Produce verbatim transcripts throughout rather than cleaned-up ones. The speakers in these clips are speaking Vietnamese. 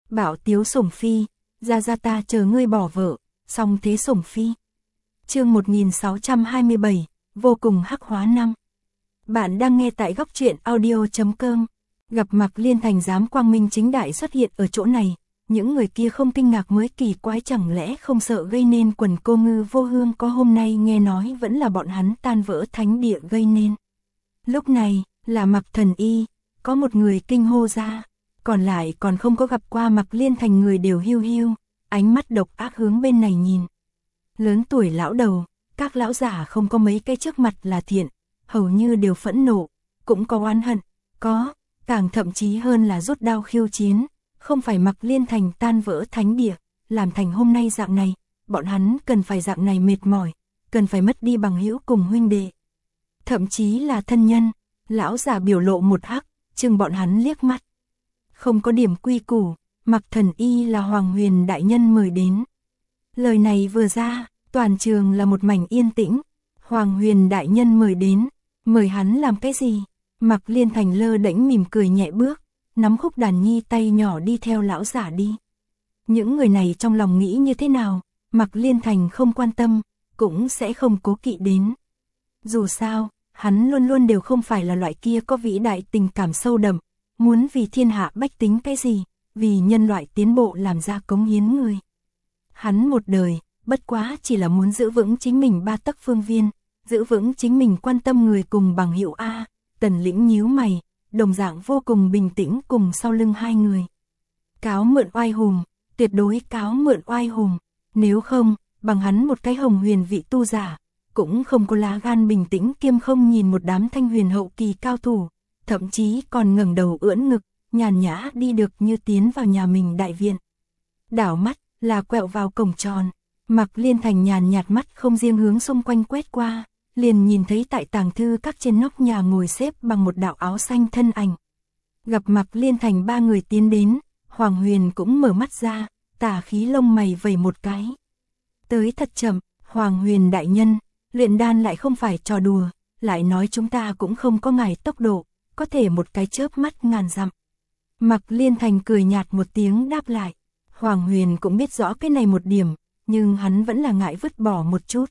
Bạo tiếu sủng phi, ra ra ta chờ ngươi bỏ vợ, song thế sủng phi. Chương một nghìn sáu trăm hai mươi bảy, vô cùng hắc hóa năm. Bạn đang nghe tại góc truyện audio chấm com. Gặp Mạc Liên Thành dám quang minh chính đại xuất hiện ở chỗ này, những người kia không kinh ngạc mới kỳ quái, chẳng lẽ không sợ gây nên quần cô ngư vô hương có hôm nay nghe nói vẫn là bọn hắn tan vỡ thánh địa gây nên. Lúc này, là Mạc Thần Y, có một người kinh hô ra, còn lại còn không có gặp qua Mạc Liên Thành người đều hiu hiu, ánh mắt độc ác hướng bên này nhìn. Lớn tuổi lão đầu, các lão giả không có mấy cái trước mặt là thiện, hầu như đều phẫn nộ, cũng có oán hận, có, càng thậm chí hơn là rút đao khiêu chiến, không phải Mạc Liên Thành tan vỡ thánh địa, làm thành hôm nay dạng này, bọn hắn cần phải dạng này mệt mỏi, cần phải mất đi bằng hữu cùng huynh đệ. Thậm chí là thân nhân, lão giả biểu lộ một hắc, chừng bọn hắn liếc mắt. Không có điểm quy củ, Mạc Thần Y là Hoàng Huyền đại nhân mời đến. Lời này vừa ra, toàn trường là một mảnh yên tĩnh. Hoàng Huyền đại nhân mời đến, mời hắn làm cái gì? Mạc Liên Thành lơ đễnh mỉm cười nhẹ bước, nắm khúc đàn nhi tay nhỏ đi theo lão giả đi. Những người này trong lòng nghĩ như thế nào, Mạc Liên Thành không quan tâm, cũng sẽ không cố kỵ đến. Dù sao, hắn luôn luôn đều không phải là loại kia có vĩ đại tình cảm sâu đậm, muốn vì thiên hạ bách tính cái gì, vì nhân loại tiến bộ làm ra cống hiến người. Hắn một đời, bất quá chỉ là muốn giữ vững chính mình ba tấc phương viên, giữ vững chính mình quan tâm người cùng bằng hữu A. Tần Lĩnh nhíu mày, đồng dạng vô cùng bình tĩnh cùng sau lưng hai người. Cáo mượn oai hùng, tuyệt đối cáo mượn oai hùng, nếu không, bằng hắn một cái hồng huyền vị tu giả, cũng không có lá gan bình tĩnh kiêm không nhìn một đám thanh huyền hậu kỳ cao thủ, thậm chí còn ngẩng đầu ưỡn ngực, nhàn nhã đi được như tiến vào nhà mình đại viện. Đảo mắt, là quẹo vào cổng tròn, Mạc Liên Thành nhàn nhạt mắt không riêng hướng xung quanh quét qua, liền nhìn thấy tại tàng thư các trên nóc nhà ngồi xếp bằng một đạo áo xanh thân ảnh. Gặp Mạc Liên Thành ba người tiến đến, Hoàng Huyền cũng mở mắt ra, tà khí lông mày vẩy một cái. Tới thật chậm, Hoàng Huyền đại nhân, luyện đan lại không phải trò đùa, lại nói chúng ta cũng không có ngài tốc độ, có thể một cái chớp mắt ngàn dặm. Mạc Liên Thành cười nhạt một tiếng đáp lại. Hoàng Huyền cũng biết rõ cái này một điểm, nhưng hắn vẫn là ngại vứt bỏ một chút.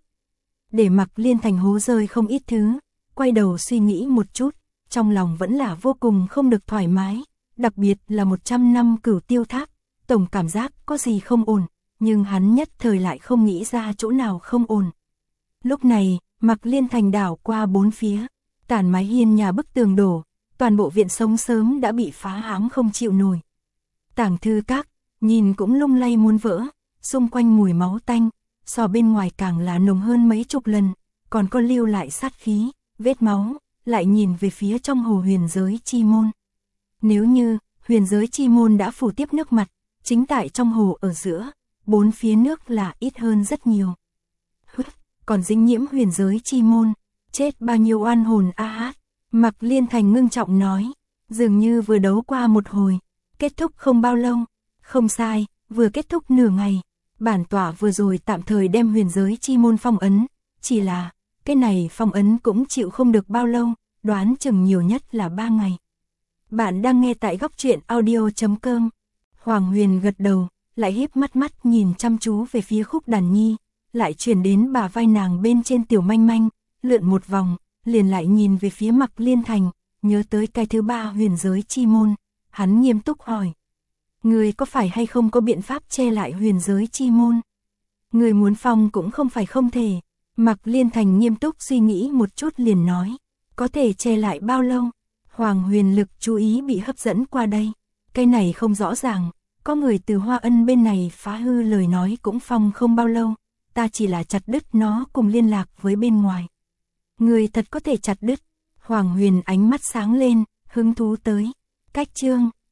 Để Mạc Liên Thành hố rơi không ít thứ, quay đầu suy nghĩ một chút, trong lòng vẫn là vô cùng không được thoải mái, đặc biệt là một trăm năm Cửu Tiêu Tháp, tổng cảm giác có gì không ổn, nhưng hắn nhất thời lại không nghĩ ra chỗ nào không ổn. Lúc này, Mạc Liên Thành đảo qua bốn phía, tản mái hiên nhà bức tường đổ, toàn bộ viện sống sớm đã bị phá hãm không chịu nổi. Tàng thư các, nhìn cũng lung lay muốn vỡ, xung quanh mùi máu tanh, so bên ngoài càng là nồng hơn mấy chục lần, còn có lưu lại sát khí, vết máu, lại nhìn về phía trong hồ huyền giới chi môn. Nếu như, huyền giới chi môn đã phủ tiếp nước mặt, chính tại trong hồ ở giữa, bốn phía nước là ít hơn rất nhiều. Hứt, còn dính nhiễm huyền giới chi môn, chết bao nhiêu oan hồn a hát. Mạc Liên Thành ngưng trọng nói, dường như vừa đấu qua một hồi, kết thúc không bao lâu, không sai, vừa kết thúc nửa ngày, bản tỏa vừa rồi tạm thời đem huyền giới chi môn phong ấn, chỉ là, cái này phong ấn cũng chịu không được bao lâu, đoán chừng nhiều nhất là ba ngày. Bạn đang nghe tại góc truyện audio chấm com. Hoàng Huyền gật đầu, lại híp mắt mắt nhìn chăm chú về phía khúc đàn nhi, lại chuyển đến bả vai nàng bên trên tiểu manh manh, lượn một vòng, liền lại nhìn về phía Mạc Liên Thành, nhớ tới cái thứ ba huyền giới chi môn, hắn nghiêm túc hỏi. Người có phải hay không có biện pháp che lại huyền giới chi môn? Người muốn phong cũng không phải không thể. Mạc Liên Thành nghiêm túc suy nghĩ một chút liền nói, có thể che lại bao lâu? Hoàng Huyền lực chú ý bị hấp dẫn qua đây, cái này không rõ ràng, có người từ Hoa Ân bên này phá hư lời nói cũng phong không bao lâu, ta chỉ là chặt đứt nó cùng liên lạc với bên ngoài. Người thật có thể chặt đứt. Hoàng Huyền ánh mắt sáng lên, hứng thú tới. Cách chương